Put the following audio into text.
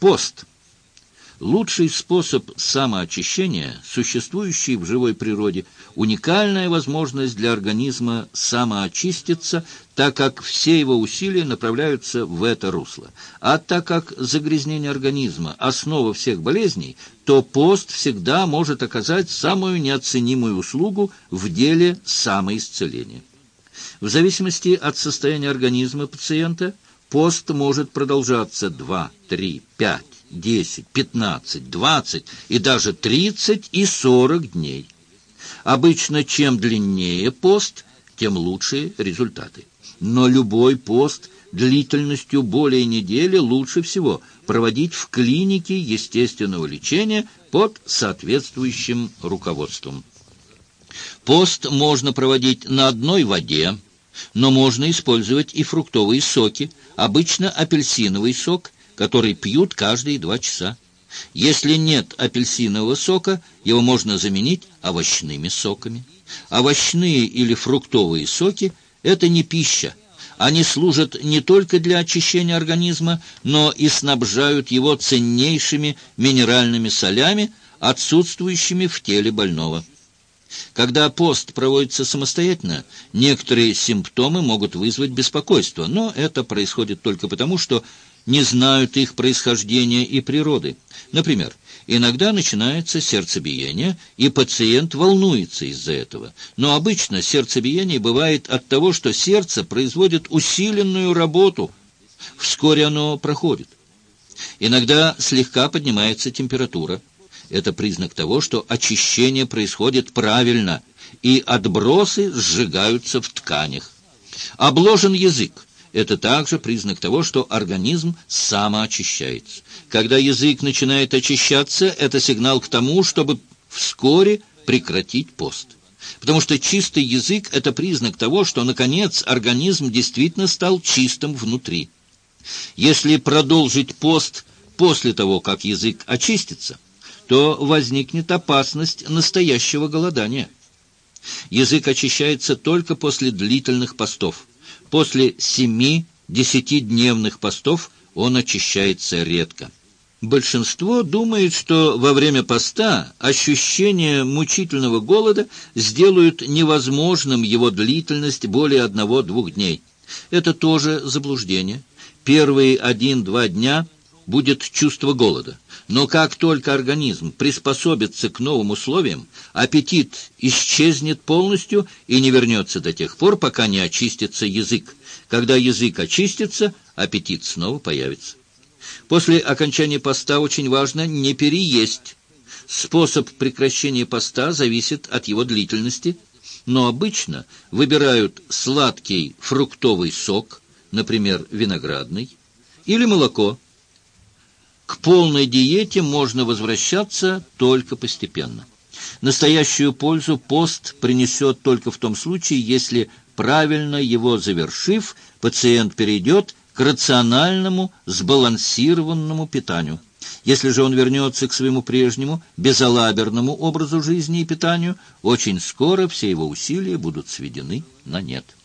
Пост. Лучший способ самоочищения, существующий в живой природе, уникальная возможность для организма самоочиститься, так как все его усилия направляются в это русло. А так как загрязнение организма – основа всех болезней, то пост всегда может оказать самую неоценимую услугу в деле самоисцеления. В зависимости от состояния организма пациента, пост может продолжаться 2, 3, 5, 10, 15, 20 и даже 30 и 40 дней. Обычно, чем длиннее пост, тем лучшие результаты. Но любой пост длительностью более недели лучше всего проводить в клинике естественного лечения под соответствующим руководством. Пост можно проводить на одной воде, но можно использовать и фруктовые соки, обычно апельсиновый сок, который пьют каждые 2 часа. Если нет апельсинового сока, его можно заменить овощными соками. Овощные или фруктовые соки – это не пища. Они служат не только для очищения организма, но и снабжают его ценнейшими минеральными солями, отсутствующими в теле больного. Когда пост проводится самостоятельно, некоторые симптомы могут вызвать беспокойство, но это происходит только потому, что не знают их происхождения и природы. Например, иногда начинается сердцебиение, и пациент волнуется из-за этого. Но обычно сердцебиение бывает от того, что сердце производит усиленную работу. Вскоре оно проходит. Иногда слегка поднимается температура. Это признак того, что очищение происходит правильно, и отбросы сжигаются в тканях. Обложен язык. Это также признак того, что организм самоочищается. Когда язык начинает очищаться, это сигнал к тому, чтобы вскоре прекратить пост. Потому что чистый язык – это признак того, что, наконец, организм действительно стал чистым внутри. Если продолжить пост после того, как язык очистится, то возникнет опасность настоящего голодания. Язык очищается только после длительных постов. После 7-10-дневных постов он очищается редко. Большинство думает, что во время поста ощущение мучительного голода сделают невозможным его длительность более 1-2 дней. Это тоже заблуждение. Первые 1-2 дня будет чувство голода. Но как только организм приспособится к новым условиям, аппетит исчезнет полностью и не вернется до тех пор, пока не очистится язык. Когда язык очистится, аппетит снова появится. После окончания поста очень важно не переесть. Способ прекращения поста зависит от его длительности, но обычно выбирают сладкий фруктовый сок, например, виноградный, или молоко. К полной диете можно возвращаться только постепенно. Настоящую пользу пост принесет только в том случае, если, правильно его завершив, пациент перейдет к рациональному, сбалансированному питанию. Если же он вернется к своему прежнему, безалаберному образу жизни и питанию, очень скоро все его усилия будут сведены на нет.